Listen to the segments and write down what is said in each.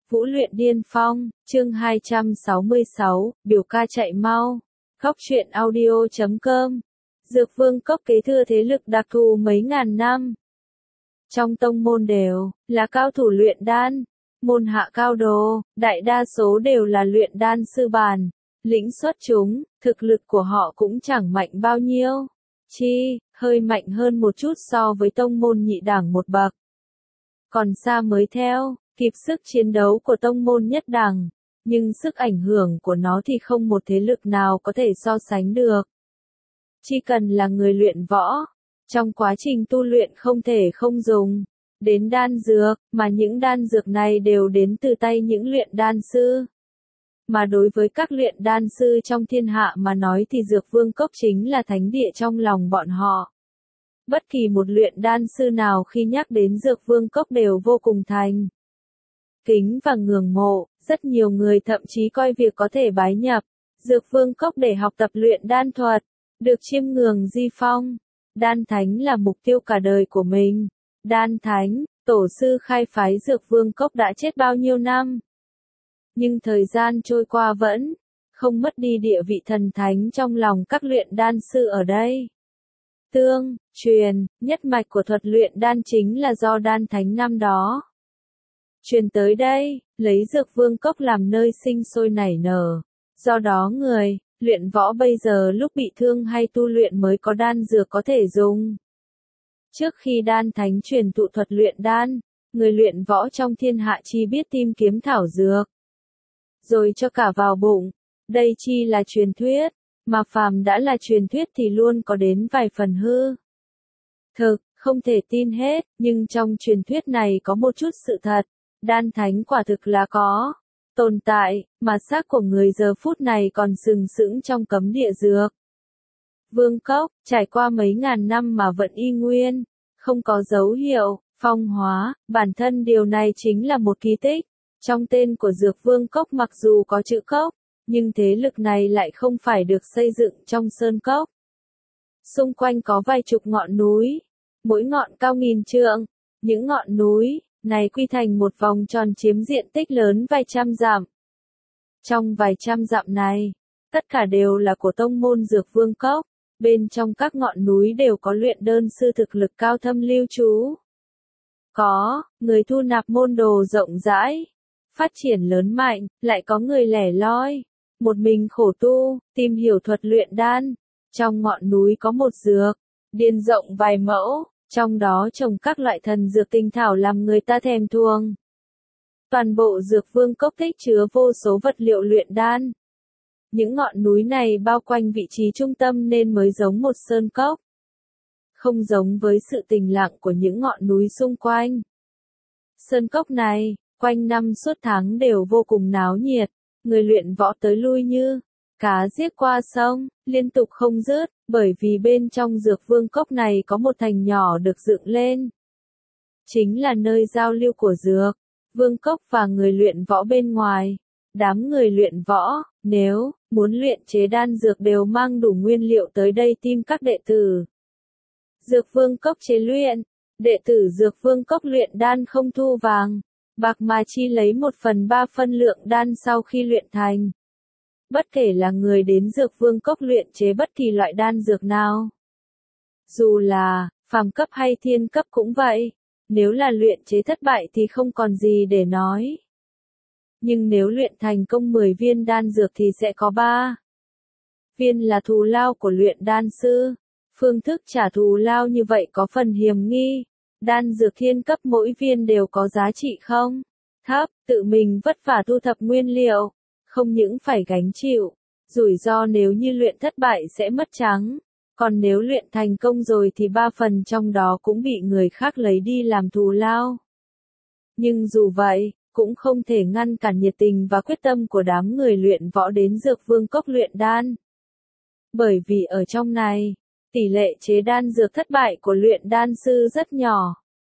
Vũ luyện điên phong, chương 266, biểu ca chạy mau. Góc truyện audio.com. Dược vương cốc kế thừa thế lực đặc thù mấy ngàn năm. Trong tông môn đều là cao thủ luyện đan, môn hạ cao đồ, đại đa số đều là luyện đan sư bản, lĩnh xuất chúng, thực lực của họ cũng chẳng mạnh bao nhiêu. Hơi mạnh hơn một chút so với tông môn nhị đẳng một bậc. Còn xa mới theo kịp sức chiến đấu của tông môn nhất đẳng, nhưng sức ảnh hưởng của nó thì không một thế lực nào có thể so sánh được. Chỉ cần là người luyện võ, trong quá trình tu luyện không thể không dùng đến đan dược, mà những đan dược này đều đến từ tay những luyện đan sư. Mà đối với các luyện đan sư trong thiên hạ mà nói thì Dược Vương Cốc chính là thánh địa trong lòng bọn họ. Bất kỳ một luyện đan sư nào khi nhắc đến Dược Vương Cốc đều vô cùng thành kính và ngưỡng mộ, rất nhiều người thậm chí coi việc có thể bái nhập Dược Vương Cốc để học tập luyện đan thuật, được chiêm ngưỡng di phong. Đan thánh là mục tiêu cả đời của mình. Đan thánh, tổ sư khai phái Dược Vương Cốc đã chết bao nhiêu năm. Nhưng thời gian trôi qua vẫn không mất đi địa vị thần thánh trong lòng các luyện đan sư ở đây. Truyền, nhất mạch của thuật luyện đan chính là do đan thánh năm đó truyền tới đây, lấy Dược Vương Cốc làm nơi sinh sôi nảy nở. Do đó người luyện võ bây giờ lúc bị thương hay tu luyện mới có đan dược có thể dùng. Trước khi đan thánh truyền thụ thuật luyện đan, người luyện võ trong thiên hạ chi biết tìm kiếm thảo dược, rồi cho cả vào bụng. Đây chi là truyền thuyết, mà phàm đã là truyền thuyết thì luôn có đến vài phần hư thực, không thể tin hết, nhưng trong truyền thuyết này có một chút sự thật. Đan thánh quả thực là có tồn tại, mà xác của người giờ phút này còn sừng sững trong cấm địa dược Vương Cốc, trải qua mấy ngàn năm mà vẫn y nguyên, không có dấu hiệu phong hóa. Bản thân điều này chính là một kỳ tích. Trong tên của Dược Vương Cốc mặc dù có chữ cốc, nhưng thế lực này lại không phải được xây dựng trong sơn cốc. Xung quanh có vài chục ngọn núi, mỗi ngọn cao nghìn trượng. Những ngọn núi này quy thành một vòng tròn chiếm diện tích lớn vài trăm dặm. Trong vài trăm dặm này, tất cả đều là của tông môn Dược Vương Cốc. Bên trong các ngọn núi đều có luyện đơn sư thực lực cao thâm lưu trú. Có người thu nạp môn đồ rộng rãi, phát triển lớn mạnh, lại có người lẻ loi, một mình khổ tu, tìm hiểu thuật luyện đan. Trong ngọn núi có một dược điền rộng vài mẫu, trong đó trồng các loại thần dược tinh thảo làm người ta thèm thuồng. Toàn bộ Dược Vương Cốc tích chứa vô số vật liệu luyện đan. Những ngọn núi này bao quanh vị trí trung tâm nên mới giống một sơn cốc. Không giống với sự tĩnh lặng của những ngọn núi xung quanh. Sơn cốc này, quanh năm suốt tháng đều vô cùng náo nhiệt, người luyện võ tới lui như cá giết qua sông, liên tục không dứt, bởi vì bên trong Dược Vương Cốc này có một thành nhỏ được dựng lên. Chính là nơi giao lưu của Dược Vương Cốc và người luyện võ bên ngoài. Đám người luyện võ, nếu muốn luyện chế đan dược đều mang đủ nguyên liệu tới đây tìm các đệ tử Dược Vương Cốc chế luyện. Đệ tử Dược Vương Cốc luyện đan không thu vàng, bạc mà chi lấy 1/3 phân lượng đan sau khi luyện thành. Bất kể là người đến Dược Vương Cốc luyện chế bất kỳ loại đan dược nào, dù là phàm cấp hay thiên cấp cũng vậy, nếu là luyện chế thất bại thì không còn gì để nói. Nhưng nếu luyện thành công 10 viên đan dược thì sẽ có 3 viên là thù lao của luyện đan sư. Phương thức trả thù lao như vậy có phần hiểm nghi. Đan dược thiên cấp mỗi viên đều có giá trị không thấp, tự mình vất vả thu thập nguyên liệu, không những phải gánh chịu rủi ro nếu như luyện thất bại sẽ mất trắng, còn nếu luyện thành công rồi thì 3 phần trong đó cũng bị người khác lấy đi làm thù lao. Nhưng dù vậy, cũng không thể ngăn cản nhiệt tình và quyết tâm của đám người luyện võ đến Dược Vương Cốc luyện đan. Bởi vì ở trong này, tỷ lệ chế đan dược thất bại của luyện đan sư rất nhỏ.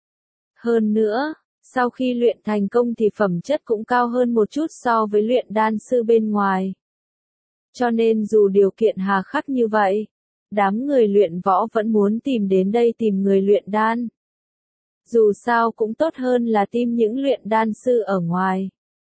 Hơn nữa, sau khi luyện thành công thì phẩm chất cũng cao hơn một chút so với luyện đan sư bên ngoài. Cho nên dù điều kiện hà khắc như vậy, đám người luyện võ vẫn muốn tìm đến đây tìm người luyện đan. Dù sao cũng tốt hơn là tìm những luyện đan sư ở ngoài.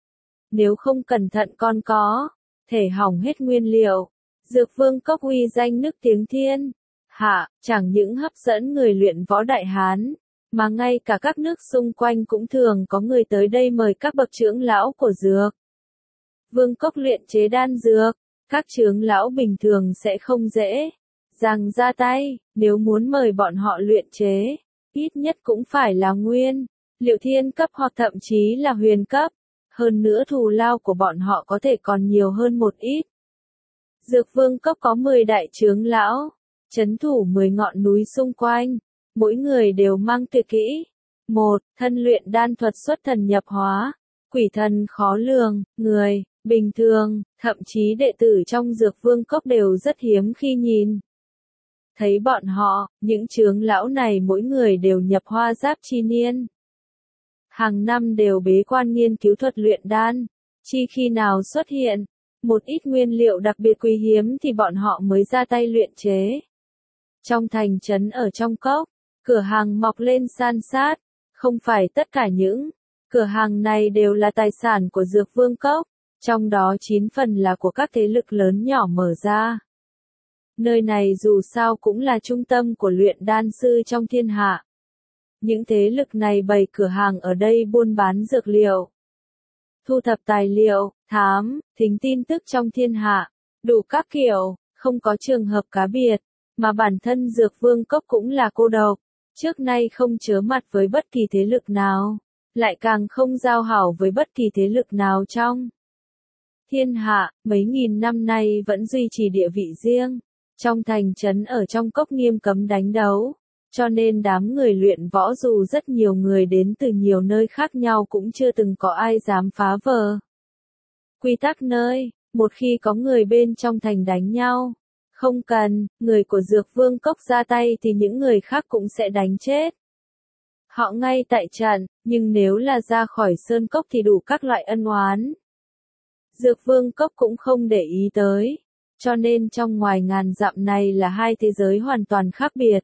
nếu không cẩn thận còn có thể hỏng hết nguyên liệu. Dược Vương Cốc uy danh nức tiếng thiên hạ, chẳng những hấp dẫn người luyện võ Đại Hán, mà ngay cả các nước xung quanh cũng thường có người tới đây mời các bậc trưởng lão của Dược Vương Cốc luyện chế đan dược. Các trưởng lão bình thường sẽ không dễ dàng ra tay, nếu muốn mời bọn họ luyện chế, ít nhất cũng phải là nguyên liệu thiên cấp hoặc thậm chí là huyền cấp. Hơn nữa thù lao của bọn họ có thể còn nhiều hơn một ít. Dược Vương Cốc có 10 đại trưởng lão, trấn thủ 10 ngọn núi xung quanh, mỗi người đều mang tuyệt kỹ. Một, thân luyện đan thuật xuất thần nhập hóa, quỷ thần khó lường, người bình thường, thậm chí đệ tử trong Dược Vương Cốc đều rất hiếm khi nhìn thấy bọn họ. Những trưởng lão này mỗi người đều nhập hoa giáp chi niên, hàng năm đều bế quan nghiên cứu thuật luyện đan, chi khi nào xuất hiện một ít nguyên liệu đặc biệt quý hiếm thì bọn họ mới ra tay luyện chế. Trong thành trấn ở trong cốc, cửa hàng mọc lên san sát, không phải tất cả những cửa hàng này đều là tài sản của Dược Vương Cốc, trong đó 9 phần là của các thế lực lớn nhỏ mở ra. Nơi này dù sao cũng là trung tâm của luyện đan sư trong thiên hạ. Những thế lực này bày cửa hàng ở đây buôn bán dược liệu, thu thập tài liệu, thám, thính tin tức trong thiên hạ, đủ các kiểu, không có trường hợp cá biệt, mà bản thân Dược Vương Cốc cũng là cô độc, trước nay không chớ mặt với bất kỳ thế lực nào, lại càng không giao hảo với bất kỳ thế lực nào trong thiên hạ, mấy nghìn năm nay vẫn duy trì địa vị riêng. Trong thành trấn ở trong cốc nghiêm cấm đánh đấu, cho nên đám người luyện võ dù rất nhiều người đến từ nhiều nơi khác nhau cũng chưa từng có ai dám phá vỡ quy tắc nơi. Một khi có người bên trong thành đánh nhau, không cần người của Dược Vương Cốc ra tay thì những người khác cũng sẽ đánh chết họ ngay tại trận, nhưng nếu là ra khỏi sơn cốc thì đủ các loại ân oán. Dược Vương Cốc cũng không để ý tới, cho nên trong ngoài ngàn dặm này là hai thế giới hoàn toàn khác biệt.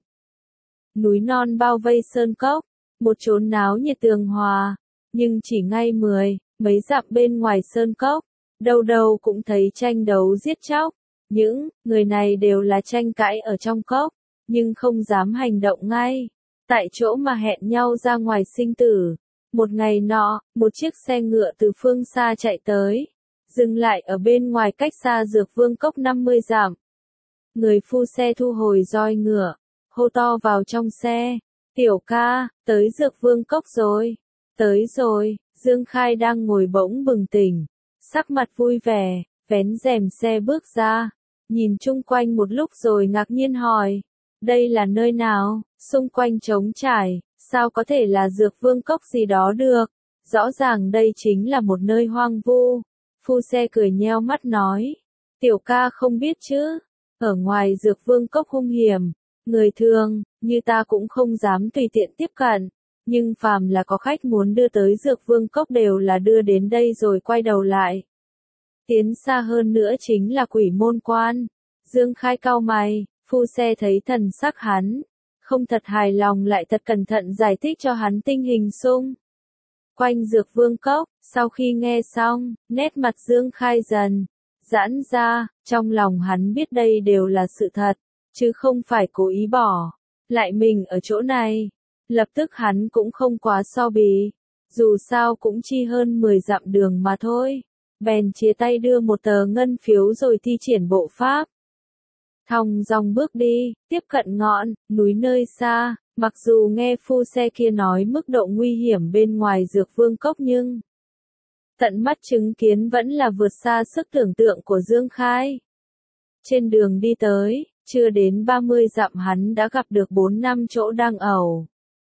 Núi non bao vây sơn cốc, một chốn náo nhiệt tường hòa, nhưng chỉ ngay mấy dặm bên ngoài sơn cốc, đâu đâu cũng thấy tranh đấu giết chóc. Những người này đều là tranh cãi ở trong cốc, nhưng không dám hành động ngay tại chỗ mà hẹn nhau ra ngoài sinh tử. Một ngày nọ, một chiếc xe ngựa từ phương xa chạy tới, dừng lại ở bên ngoài cách xa Dược Vương Cốc 50 dặm. Người phu xe thu hồi roi ngựa, hô to vào trong xe, "Tiểu ca, tới Dược Vương Cốc rồi." "Tới rồi." Dương Khai đang ngồi bỗng bừng tỉnh, sắc mặt vui vẻ, vén rèm xe bước ra, nhìn chung quanh một lúc rồi ngạc nhiên hỏi, "Đây là nơi nào?" Xung quanh trống trải, sao có thể là Dược Vương Cốc gì đó được? Rõ ràng đây chính là một nơi hoang vu. Phu xe cười nheo mắt nói, "Tiểu ca không biết chứ, ở ngoài Dược Vương Cốc hung hiểm, người thường như ta cũng không dám tùy tiện tiếp cận, nhưng phàm là có khách muốn đưa tới Dược Vương Cốc đều là đưa đến đây rồi quay đầu lại. Tiến xa hơn nữa chính là Quỷ Môn Quan." Dương Khai cau mày, phu xe thấy thần sắc hắn không thật hài lòng lại thật cẩn thận giải thích cho hắn tình hình xung quanh Dược Vương Cốc. Sau khi nghe xong, nét mặt Dương Khai dần giãn ra, trong lòng hắn biết đây đều là sự thật, chứ không phải cố ý bỏ lại mình ở chỗ này. Lập tức hắn cũng không quá so bì, dù sao cũng chỉ hơn 10 dặm đường mà thôi, bèn chia tay đưa một tờ ngân phiếu rồi thi triển bộ pháp. Thong dong bước đi, tiếp cận ngọn núi nơi xa, mặc dù nghe phu xe kia nói mức độ nguy hiểm bên ngoài Dược Vương Cốc nhưng tận mắt chứng kiến vẫn là vượt xa sức tưởng tượng của Dương Khai. Trên đường đi tới, chưa đến 30 dặm hắn đã gặp được 4 năm chỗ đang ẩu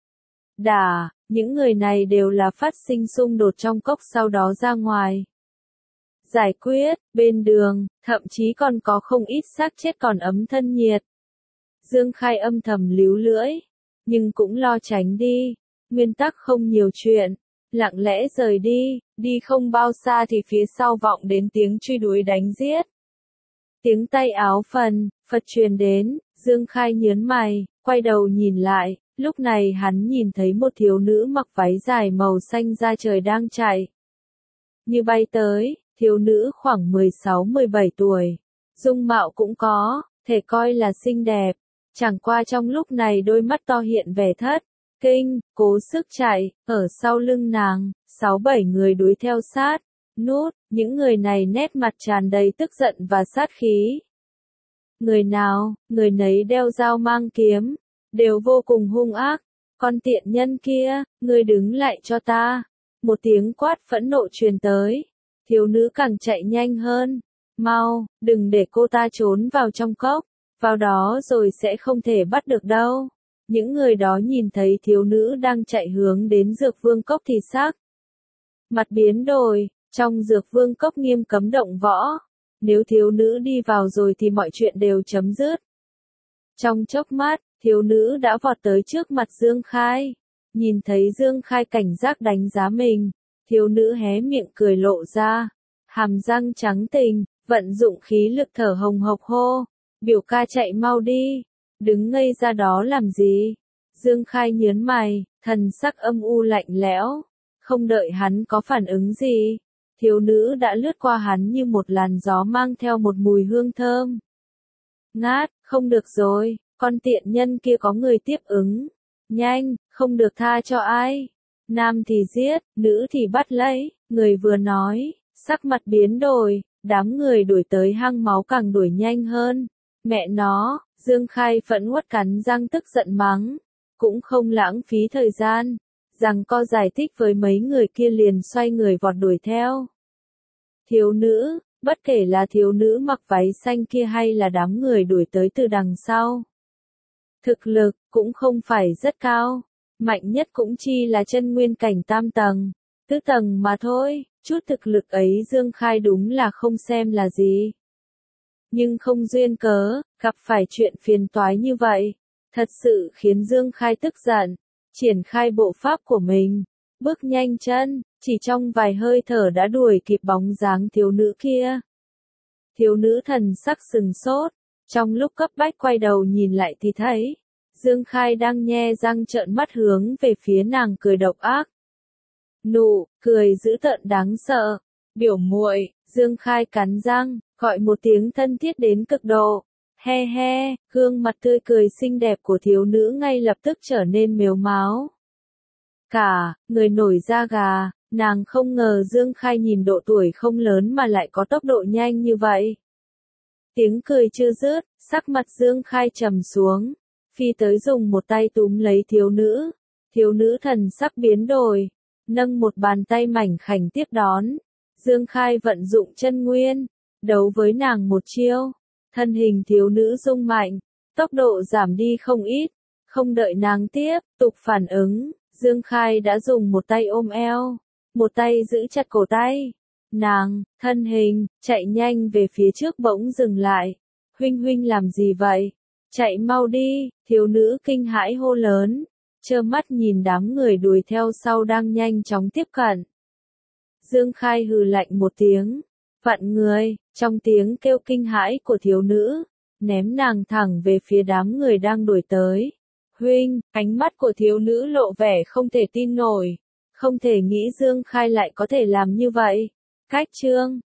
đả, những người này đều là phát sinh xung đột trong cốc sau đó ra ngoài giải quyết. Bên đường, thậm chí còn có không ít xác chết còn ấm thân nhiệt. Dương Khai âm thầm líu lưỡi, nhưng cũng lo tránh đi, nguyên tắc không nhiều chuyện, lặng lẽ rời đi. Đi không bao xa thì phía sau vọng đến tiếng truy đuổi đánh giết. Tiếng tay áo phật truyền đến, Dương Khai nhớn mày, quay đầu nhìn lại, lúc này hắn nhìn thấy một thiếu nữ mặc váy dài màu xanh da trời đang chạy như bay tới, thiếu nữ khoảng 16-17 tuổi. Dung mạo cũng có, thể coi là xinh đẹp. Chẳng qua trong lúc này đôi mắt to hiện vẻ thất kinh, cố sức chạy, ở sau lưng nàng, 6-7 người đuổi theo sát. Nút, những người này nét mặt tràn đầy tức giận và sát khí. Người nào, người nấy đeo dao mang kiếm, đều vô cùng hung ác. Con tiện nhân kia, ngươi đứng lại cho ta. Một tiếng quát phẫn nộ truyền tới. Thiếu nữ càng chạy nhanh hơn. Mau, đừng để cô ta trốn vào trong cốc. Vào đó rồi sẽ không thể bắt được đâu. Những người đó nhìn thấy thiếu nữ đang chạy hướng đến Dược Vương Cốc thì sắc mặt biến đổi. Trong Dược Vương Cốc nghiêm cấm động võ. Nếu thiếu nữ đi vào rồi thì mọi chuyện đều chấm dứt. Trong chốc mắt, thiếu nữ đã vọt tới trước mặt Dương Khai. Nhìn thấy Dương Khai cảnh giác đánh giá mình, thiếu nữ hé miệng cười lộ ra. Hàm răng trắng tình, vận dụng khí lực thở hồng hộc hô. Biểu ca chạy mau đi, đứng ngây ra đó làm gì? Dương Khai nhớn mày, thần sắc âm u lạnh lẽo. Không đợi hắn có phản ứng gì, thiếu nữ đã lướt qua hắn như một làn gió mang theo một mùi hương thơm. Ngát, không được rồi, con tiện nhân kia có người tiếp ứng. Nhanh, không được tha cho ai. Nam thì giết, nữ thì bắt lấy, người vừa nói, sắc mặt biến đổi, đám người đuổi tới hang máu càng đuổi nhanh hơn. Mẹ nó, Dương Khai phẫn uất cắn răng tức giận mắng, cũng không lãng phí thời gian. Rằng co giải thích với mấy người kia liền xoay người vọt đuổi theo. Thiếu nữ, bất kể là thiếu nữ mặc váy xanh kia hay là đám người đuổi tới từ đằng sau. Thực lực, cũng không phải rất cao, mạnh nhất cũng chỉ là chân nguyên cảnh tam tầng, tứ tầng mà thôi, chút thực lực ấy Dương Khai đúng là không xem là gì. Nhưng không duyên cớ, gặp phải chuyện phiền toái như vậy, thật sự khiến Dương Khai tức giận. Triển khai bộ pháp của mình, bước nhanh chân, chỉ trong vài hơi thở đã đuổi kịp bóng dáng thiếu nữ kia. Thiếu nữ thần sắc sừng sốt, trong lúc cấp bách quay đầu nhìn lại thì thấy, Dương Khai đang nhe răng trợn mắt hướng về phía nàng cười độc ác. Nụ cười dữ tợn đáng sợ, biểu muội, Dương Khai cắn răng, gọi một tiếng thân thiết đến cực độ. He he, gương mặt tươi cười xinh đẹp của thiếu nữ ngay lập tức trở nên mếu máo. Cả, người nổi da gà, nàng không ngờ Dương Khai nhìn độ tuổi không lớn mà lại có tốc độ nhanh như vậy. Tiếng cười chưa dứt, sắc mặt Dương Khai trầm xuống, phi tới dùng một tay túm lấy thiếu nữ thần sắc biến đổi, nâng một bàn tay mảnh khảnh tiếp đón. Dương Khai vận dụng chân nguyên, đấu với nàng một chiêu. Thân hình thiếu nữ rung mạnh, tốc độ giảm đi không ít, không đợi nàng tiếp tục phản ứng, Dương Khai đã dùng một tay ôm eo, một tay giữ chặt cổ tay. Nàng, thân hình, chạy nhanh về phía trước bỗng dừng lại. Huynh huynh làm gì vậy? Chạy mau đi, thiếu nữ kinh hãi hô lớn, trơ mắt nhìn đám người đuổi theo sau đang nhanh chóng tiếp cận. Dương Khai hừ lạnh một tiếng. Vạn người, trong tiếng kêu kinh hãi của thiếu nữ, ném nàng thẳng về phía đám người đang đuổi tới. Huynh, ánh mắt của thiếu nữ lộ vẻ không thể tin nổi, không thể nghĩ Dương Khai lại có thể làm như vậy. Cách chương